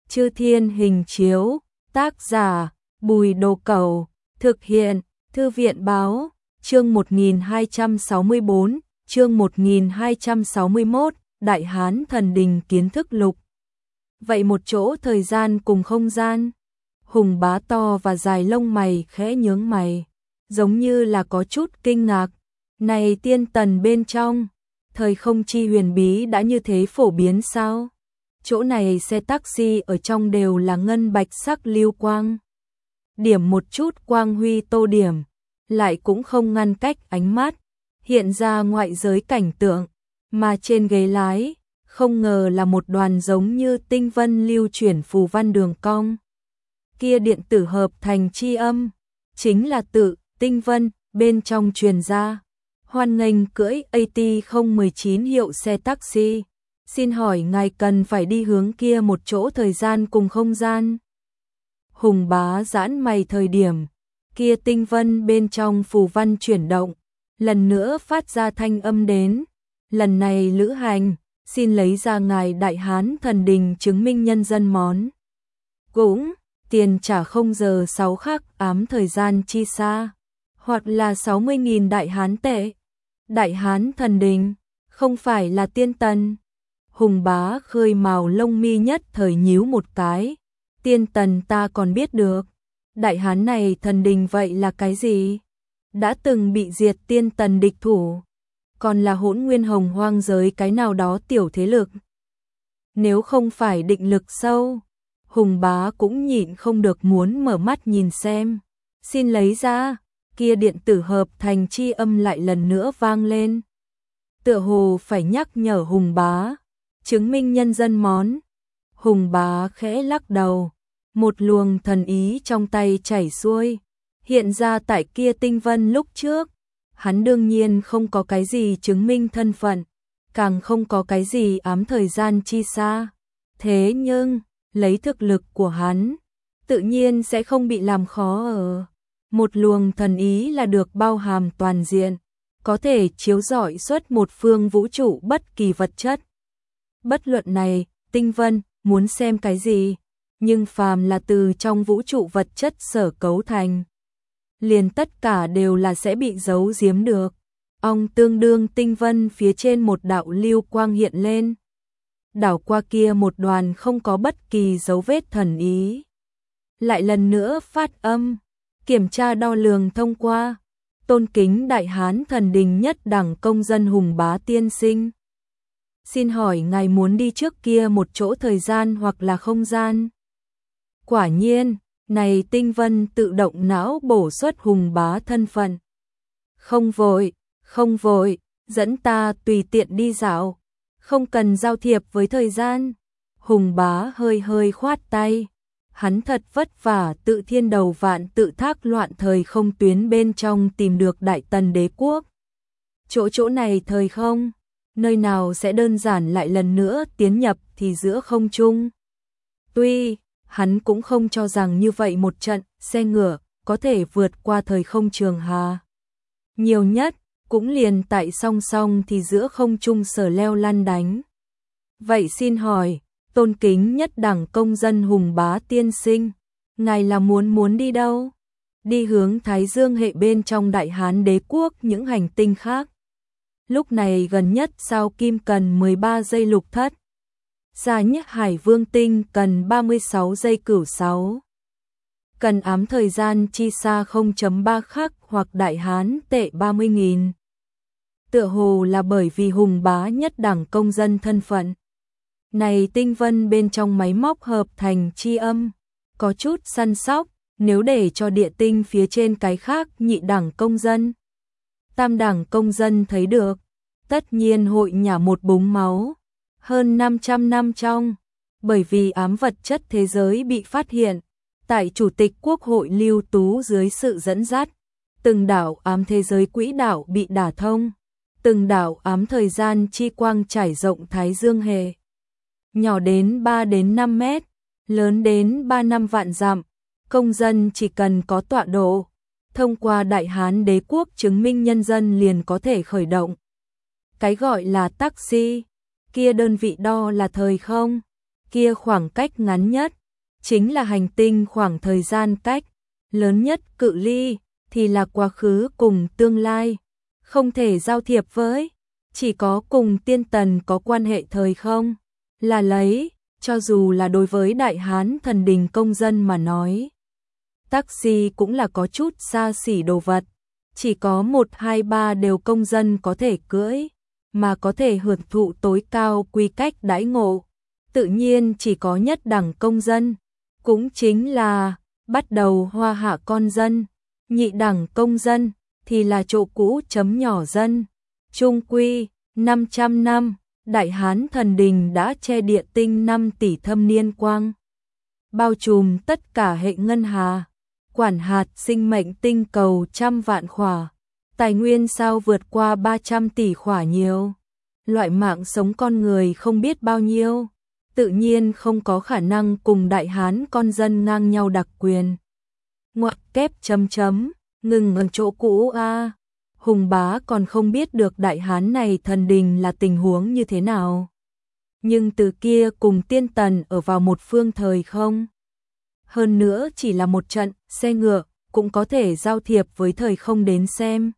Chư Thiên Hình Chiếu, tác giả Bùi Đồ Cẩu, thực hiện Thư viện Báo, chương 1264, chương 1261, Đại Hán Thần Đình Kiến Thức Lục. Vậy một chỗ thời gian cùng không gian. Hùng Bá to và dài lông mày khẽ nhướng mày, giống như là có chút kinh ngạc. Này tiên tần bên trong, thời không chi huyền bí đã như thế phổ biến sao? Chỗ này xe taxi ở trong đều là ngân bạch sắc lưu quang. Điểm một chút quang huy tô điểm, lại cũng không ngăn cách ánh mắt, hiện ra ngoại giới cảnh tượng, mà trên ghế lái, không ngờ là một đoàn giống như tinh vân lưu chuyển phù văn đường cong. Kia điện tử hợp thành chi âm, chính là tự tinh vân bên trong truyền ra. Hoan nghênh cưỡi AT019 hiệu xe taxi. Xin hỏi ngài cần phải đi hướng kia một chỗ thời gian cùng không gian? Hùng Bá giãn mày thời điểm, kia tinh vân bên trong phù văn chuyển động, lần nữa phát ra thanh âm đến. Lần này lữ hành, xin lấy ra ngài Đại Hán Thần Đình chứng minh nhân dân món. Cũng, tiền trả 0 giờ 6 khắc ám thời gian chi xa, hoặc là 60.000 Đại Hán tệ. Đại Hán Thần Đình, không phải là tiên tần. Hùng Bá khơi màu lông mi nhất thời nhíu một cái. Tiên tần ta còn biết được. Đại Hán này thần đình vậy là cái gì? Đã từng bị diệt tiên tần địch thủ. Còn là Hỗn Nguyên Hồng Hoang giới cái nào đó tiểu thế lực. Nếu không phải định lực sâu, Hùng Bá cũng nhịn không được muốn mở mắt nhìn xem. Xin lấy ra, kia điện tử hợp thành chi âm lại lần nữa vang lên. Tựa hồ phải nhắc nhở Hùng Bá. Chứng minh nhân dân món. Hùng Bá khẽ lắc đầu, một luồng thần ý trong tay chảy xuôi, hiện ra tại kia tinh vân lúc trước. Hắn đương nhiên không có cái gì chứng minh thân phận, càng không có cái gì ám thời gian chi xa. Thế nhưng, lấy thực lực của hắn, tự nhiên sẽ không bị làm khó ở. Một luồng thần ý là được bao hàm toàn diện, có thể chiếu rọi xuất một phương vũ trụ bất kỳ vật chất. Bất luận này, tinh vân, muốn xem cái gì, nhưng phàm là từ trong vũ trụ vật chất sở cấu thành. Liền tất cả đều là sẽ bị giấu giếm được. Ong tương đương tinh vân phía trên một đạo lưu quang hiện lên. Đảo qua kia một đoàn không có bất kỳ dấu vết thần ý. Lại lần nữa phát âm, kiểm tra đo lường thông qua. Tôn kính Đại Hán Thần Đình nhất đẳng công dân Hùng Bá tiên sinh. Xin hỏi ngài muốn đi trước kia một chỗ thời gian hoặc là không gian? Quả nhiên, này tinh vân tự động não bổ xuất Hùng Bá thân phận. Không vội, dẫn ta tùy tiện đi dạo, không cần giao thiệp với thời gian. Hùng Bá hơi khoát tay, hắn thật vất vả tự thiên đầu vạn tự thác loạn thời không tuyến bên trong tìm được Đại Tần Đế Quốc. Chỗ này thời không, nơi nào sẽ đơn giản lại lần nữa tiến nhập thì giữa không trung. Tuy, hắn cũng không cho rằng như vậy một trận xe ngựa có thể vượt qua thời không trường hà. Nhiều nhất, cũng liền tại song song thì giữa không trung sở leo lăn đánh. Vậy xin hỏi, tôn kính nhất đẳng công dân Hùng Bá tiên sinh, ngài là muốn đi đâu? Đi hướng Thái Dương hệ bên trong Đại Hán Đế Quốc những hành tinh khác. Lúc này gần nhất sao Kim cần 13 giây lục thất. Xa nhất Hải Vương tinh cần 36 giây cửu 6. Cần ám thời gian chi xa 0.3 khắc hoặc Đại Hán tệ 30.000. Tựa hồ là bởi vì Hùng Bá nhất đẳng công dân thân phận. Này tinh vân bên trong máy móc hợp thành chi âm, có chút săn sóc, nếu để cho địa tinh phía trên cái khác nhị đẳng công dân. Tam đẳng công dân thấy được, tất nhiên hội nhả một búng máu. Hơn 500 năm trong, bởi vì ám vật chất thế giới bị phát hiện, tại Chủ tịch Quốc hội Lưu Tú dưới sự dẫn dắt, từng đảo ám thế giới quỹ đạo bị đả thông, từng đảo ám thời gian chi quang trải rộng Thái Dương hệ. Nhỏ đến 3 đến 5 mét, lớn đến 3 năm vạn dặm, công dân chỉ cần có tọa độ, thông qua Đại Hán Đế Quốc chứng minh nhân dân liền có thể khởi động. Cái gọi là taxi, kia đơn vị đo là thời không, kia khoảng cách ngắn nhất, chính là hành tinh khoảng thời gian cách lớn nhất cự ly, thì là quá khứ cùng tương lai, không thể giao thiệp với, chỉ có cùng tiên tần có quan hệ thời không, là lấy, cho dù là đối với Đại Hán Thần Đình công dân mà nói. Taxi cũng là có chút xa xỉ đồ vật, chỉ có 1, 2, 3 đều công dân có thể cưỡi, mà có thể hưởng thụ tối cao quy cách đãi ngộ, tự nhiên chỉ có nhất đẳng công dân, cũng chính là bắt đầu hoa hạ con dân, nhị đẳng công dân thì là chỗ cũ chấm nhỏ dân. Trung quy 500 năm, Đại Hán Thần Đình đã che địa tinh 5 tỷ thâm niên quang, bao trùm tất cả hệ ngân hà, quản hạt sinh mệnh tinh cầu trăm vạn khỏa, tài nguyên sao vượt qua 300 tỷ khỏa nhiều, loại mạng sống con người không biết bao nhiêu, tự nhiên không có khả năng cùng Đại Hán con dân ngang nhau đặc quyền. Ngoặc kép chấm chấm, ngừng ở chỗ cũ a. Hùng Bá còn không biết được Đại Hán này Thần Đình là tình huống như thế nào. Nhưng từ kia cùng tiên tần ở vào một phương thời không. Hơn nữa chỉ là một trận xe ngựa cũng có thể giao thiệp với thời không đến xem.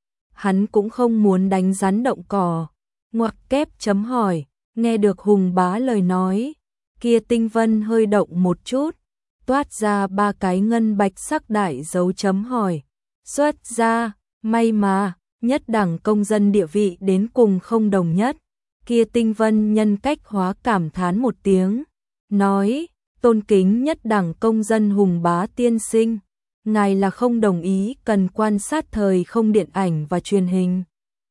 Hắn cũng không muốn đánh rắn động cỏ. Ngoặc kép chấm hỏi, nghe được Hùng Bá lời nói, kia tinh vân hơi động một chút, toát ra 3 cái ngân bạch sắc đại dấu chấm hỏi. Xuất ra, may mà, nhất đẳng công dân địa vị đến cùng không đồng nhất. Kia tinh vân nhân cách hóa cảm thán một tiếng, nói, tôn kính nhất đẳng công dân Hùng Bá tiên sinh, ngài là không đồng ý cần quan sát thời không điện ảnh và truyền hình.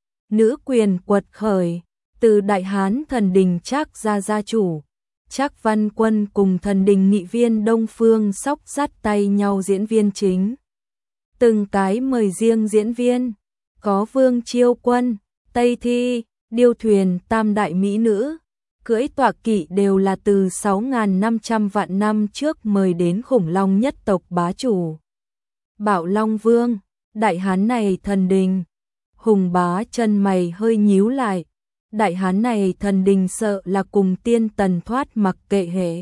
Nữ quyền quật khởi, từ Đại Hán Thần Đình Trác gia gia chủ, Trác Văn Quân cùng Thần Đình nghị viên Đông Phương Sóc dắt tay nhau diễn viên chính. Từng cái mời riêng diễn viên, có Vương Chiêu Quân, Tây Thi, Điêu Thuyền tam đại mỹ nữ, cưỡi tọa kỵ đều là từ 6.500 vạn năm trước mời đến khủng long nhất tộc bá chủ. Bảo Long Vương, Đại Hán này Thần Đình. Hùng Bá chân mày hơi nhíu lại, Đại Hán này Thần Đình sợ là cùng tiên tần thoát mặc kệ hệ.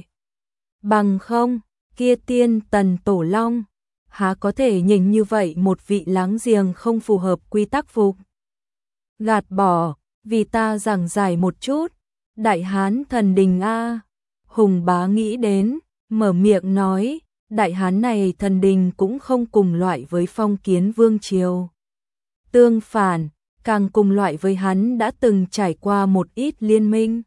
Bằng không, kia tiên tần tổ long, há có thể nhìn như vậy một vị láng giềng không phù hợp quy tắc phục. Gạt bỏ, vì ta giảng giải một chút, Đại Hán Thần Đình a. Hùng Bá nghĩ đến, mở miệng nói, Đại Hán này Thần Đình cũng không cùng loại với Phong Kiến Vương Triều. Tương phản, càng cùng loại với hắn đã từng trải qua một ít liên minh.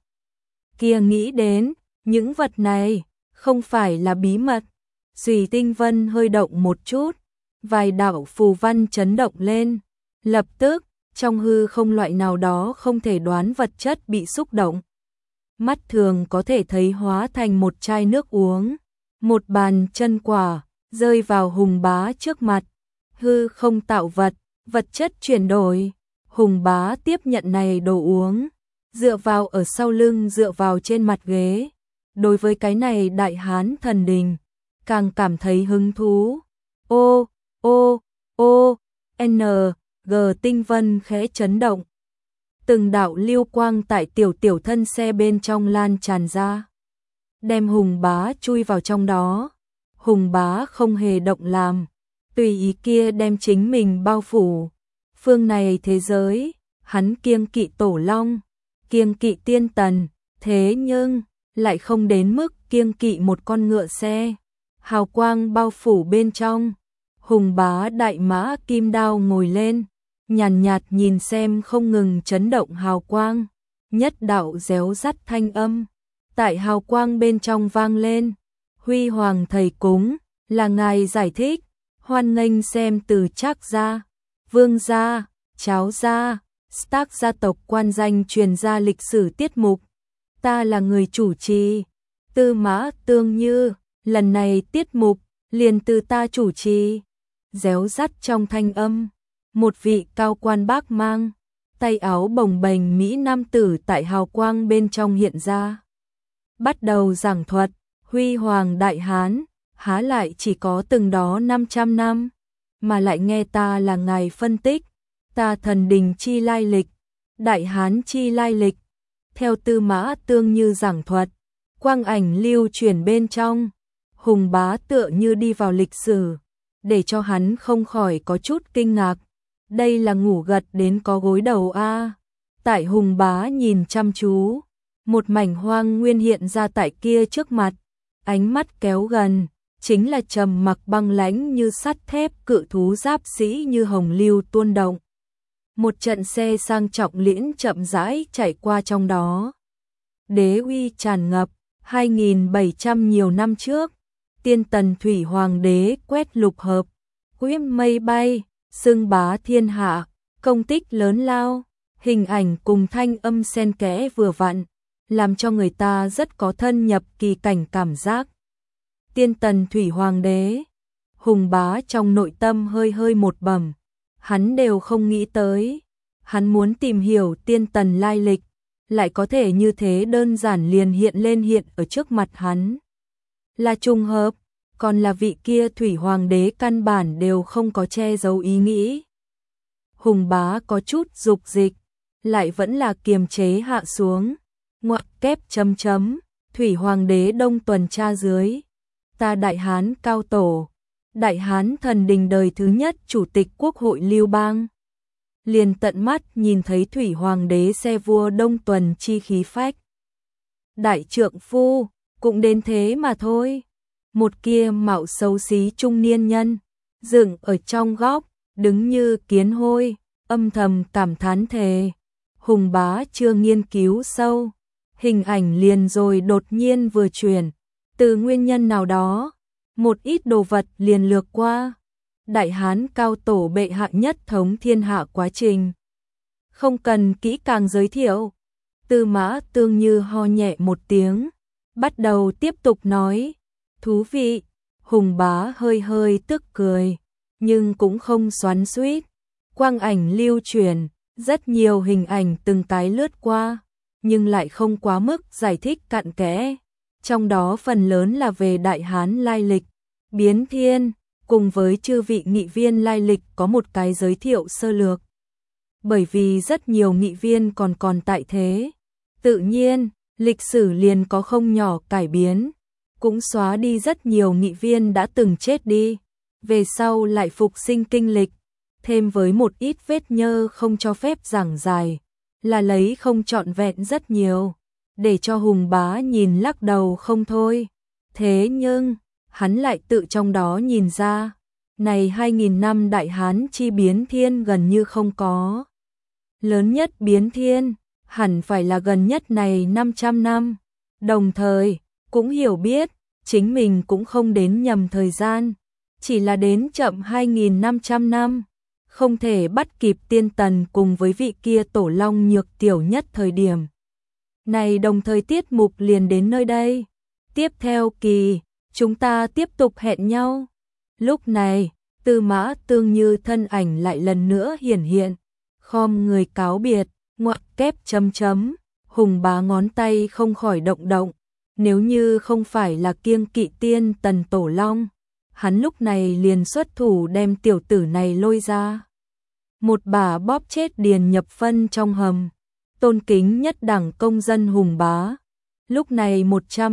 Kia nghĩ đến, những vật này, không phải là bí mật. Dùy tinh vân hơi động một chút, vài đạo phù văn chấn động lên. Lập tức, trong hư không loại nào đó không thể đoán vật chất bị xúc động. Mắt thường có thể thấy hóa thành một chai nước uống. Một bàn chân quả, rơi vào Hùng Bá trước mặt. Hư không tạo vật, vật chất chuyển đổi. Hùng Bá tiếp nhận này đồ uống, dựa vào ở sau lưng dựa vào trên mặt ghế. Đối với cái này Đại Hán Thần Đình, càng cảm thấy hứng thú. Ô, ô, ô, n, g tinh vân khẽ chấn động. Từng đạo lưu quang tại tiểu thân xe bên trong lan tràn ra, đem Hùng Bá chui vào trong đó. Hùng Bá không hề động làm, tùy ý kia đem chính mình bao phủ. Phương này thế giới, hắn kiêng kỵ tổ long, kiêng kỵ tiên tần, thế nhưng lại không đến mức kiêng kỵ một con ngựa xe. Hào quang bao phủ bên trong, Hùng Bá đại mã kim đao ngồi lên, nhàn nhạt nhìn xem không ngừng chấn động hào quang, nhất đạo réo rắt thanh âm tại hào quang bên trong vang lên. Huy Hoàng thầy cúng, là ngài giải thích, hoan nghênh xem từ Trác gia, Vương gia, Cháo gia, Stark gia tộc quan danh truyền ra lịch sử tiết mục. Ta là người chủ trì, Tư Mã Tương Như, lần này tiết mục liền từ ta chủ trì. Réo rắt trong thanh âm, một vị cao quan bác mang, tay áo bồng bềnh mỹ nam tử tại hào quang bên trong hiện ra. Bắt đầu giảng thuật, Huy Hoàng Đại Hán, há lại chỉ có từng đó 500 năm, mà lại nghe ta là ngài phân tích, ta Thần Đình chi lai lịch, Đại Hán chi lai lịch. Theo Tư Mã Tương Như giảng thuật, quang ảnh lưu chuyển bên trong, Hùng Bá tựa như đi vào lịch sử, để cho hắn không khỏi có chút kinh ngạc. Đây là ngủ gật đến có gối đầu a. Tại Hùng Bá nhìn chăm chú, một mảnh hoang nguyên hiện ra tại kia trước mặt, ánh mắt kéo gần, chính là trầm mặc băng lãnh như sắt thép cự thú giáp sĩ như hồng lưu tuôn động. Một trận xe sang trọng liễn chậm rãi chạy qua trong đó. Đế uy tràn ngập, 2700 nhiều năm trước, Tiên Tần Thủy Hoàng đế quét lục hợp, quyết mây bay, xưng bá thiên hạ, công tích lớn lao, hình ảnh cùng thanh âm xen kẽ vừa vặn, làm cho người ta rất có thân nhập kỳ cảnh cảm giác. Tiên Tần Thủy Hoàng đế, Hùng Bá trong nội tâm hơi hơi một bầm, hắn đều không nghĩ tới, hắn muốn tìm hiểu Tiên Tần lai lịch, lại có thể như thế đơn giản liền hiện ở trước mặt hắn. Là trùng hợp, còn là vị kia Thủy Hoàng đế căn bản đều không có che giấu ý nghĩ. Hùng Bá có chút dục dịch, lại vẫn là kiềm chế hạ xuống, ngoặc kép chấm chấm, Thủy Hoàng đế đông tuần tra dưới. Ta Đại Hán cao tổ, Đại Hán thần đình đời thứ nhất chủ tịch quốc hội Lưu Bang. Liền tận mắt nhìn thấy Thủy Hoàng đế xe vua đông tuần chi khí phách. Đại trượng phu, cũng đến thế mà thôi. Một kia mạo xấu xí trung niên nhân, dựng ở trong góc, đứng như kiến hôi, âm thầm cảm thán thề. Hùng Bá chưa nghiên cứu sâu, hình ảnh liền rồi đột nhiên vừa chuyển, từ nguyên nhân nào đó, một ít đồ vật liền lược qua. Đại Hán cao tổ bệ hạ nhất thống thiên hạ quá trình. Không cần kỹ càng giới thiệu, Tư Mã Tương Như ho nhẹ một tiếng, bắt đầu tiếp tục nói, thú vị. Hùng Bá hơi hơi tức cười, nhưng cũng không xoắn xuýt. Quang ảnh lưu truyền, rất nhiều hình ảnh từng cái lướt qua, nhưng lại không quá mức giải thích cặn kẽ. Trong đó phần lớn là về Đại Hán lai lịch, biến thiên, cùng với chư vị nghị viên lai lịch có một cái giới thiệu sơ lược. Bởi vì rất nhiều nghị viên còn tại thế, tự nhiên, lịch sử liền có không nhỏ cải biến, cũng xóa đi rất nhiều nghị viên đã từng chết đi, về sau lại phục sinh kinh lịch, thêm với một ít vết nhơ không cho phép giảng dài, là lấy không trọn vẹn rất nhiều, để cho Hùng Bá nhìn lắc đầu không thôi. Thế nhưng, hắn lại tự trong đó nhìn ra, này 2000 năm Đại Hán chi biến thiên gần như không có. Lớn nhất biến thiên, hẳn phải là gần nhất này 500 năm. Đồng thời, cũng hiểu biết, chính mình cũng không đến nhầm thời gian, chỉ là đến chậm 2500 năm, không thể bắt kịp Tiên Tần cùng với vị kia tổ long nhược tiểu nhất thời điểm. Này đồng thời tiết mục liền đến nơi đây. Tiếp theo kỳ, chúng ta tiếp tục hẹn nhau. Lúc này, Tư Mã Tương Như thân ảnh lại lần nữa hiện, khom người cáo biệt, ngoặc kép chấm chấm, Hùng Bá ngón tay không khỏi động. Nếu như không phải là kiêng kỵ Tiên Tần tổ long, hắn lúc này liền xuất thủ đem tiểu tử này lôi ra. Một bả bóp chết Điền Nhập Phân trong hầm. Tôn kính nhất đẳng công dân Hùng Bá. Lúc này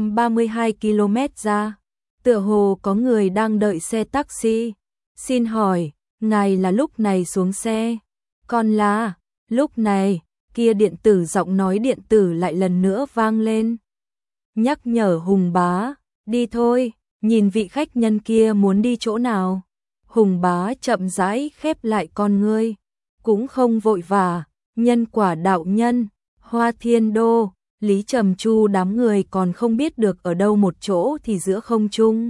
132 km ra, tựa hồ có người đang đợi xe taxi. Xin hỏi, ngài là lúc này xuống xe? Còn là, lúc này, kia điện tử giọng nói điện tử lại lần nữa vang lên. Nhắc nhở Hùng Bá, đi thôi, nhìn vị khách nhân kia muốn đi chỗ nào. Hùng Bá chậm rãi khép lại con ngươi, cũng không vội vã. Nhân quả đạo nhân, Hoa Thiên Đô, Lý Trầm Chu đám người còn không biết được ở đâu một chỗ thì giữa không trung.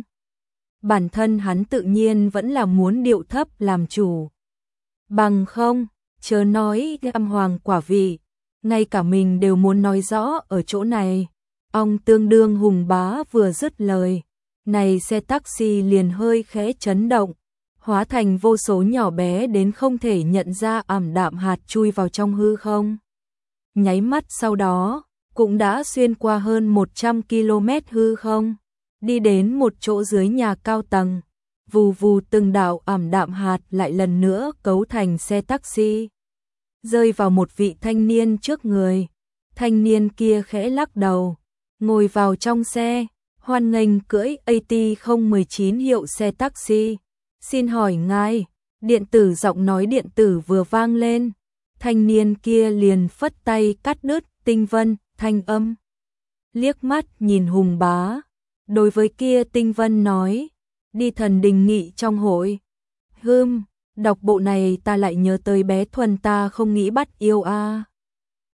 Bản thân hắn tự nhiên vẫn là muốn điệu thấp làm chủ. Bằng không, chớ nói âm hoàng quả vị, ngay cả mình đều muốn nói rõ ở chỗ này. Ông tương đương Hùng Bá vừa dứt lời, này xe taxi liền hơi khẽ chấn động, hóa thành vô số nhỏ bé đến không thể nhận ra ảm đạm hạt chui vào trong hư không. Nháy mắt sau đó, cũng đã xuyên qua hơn 100 km hư không, đi đến một chỗ dưới nhà cao tầng. Vù vù từng đạo ảm đạm hạt lại lần nữa cấu thành xe taxi, rơi vào một vị thanh niên trước người. Thanh niên kia khẽ lắc đầu, ngồi vào trong xe, Hoan nghênh cưỡi AT019 hiệu xe taxi. Xin hỏi ngài, điện tử giọng nói điện tử vừa vang lên. Thanh niên kia liền phất tay cắt đứt Tinh Vân, thanh âm. Liếc mắt nhìn Hùng Bá. Đối với kia Tinh Vân nói, đi thần đình nghị trong hội. Đọc bộ này ta lại nhớ tới bé Thuần ta không nghĩ bắt yêu a.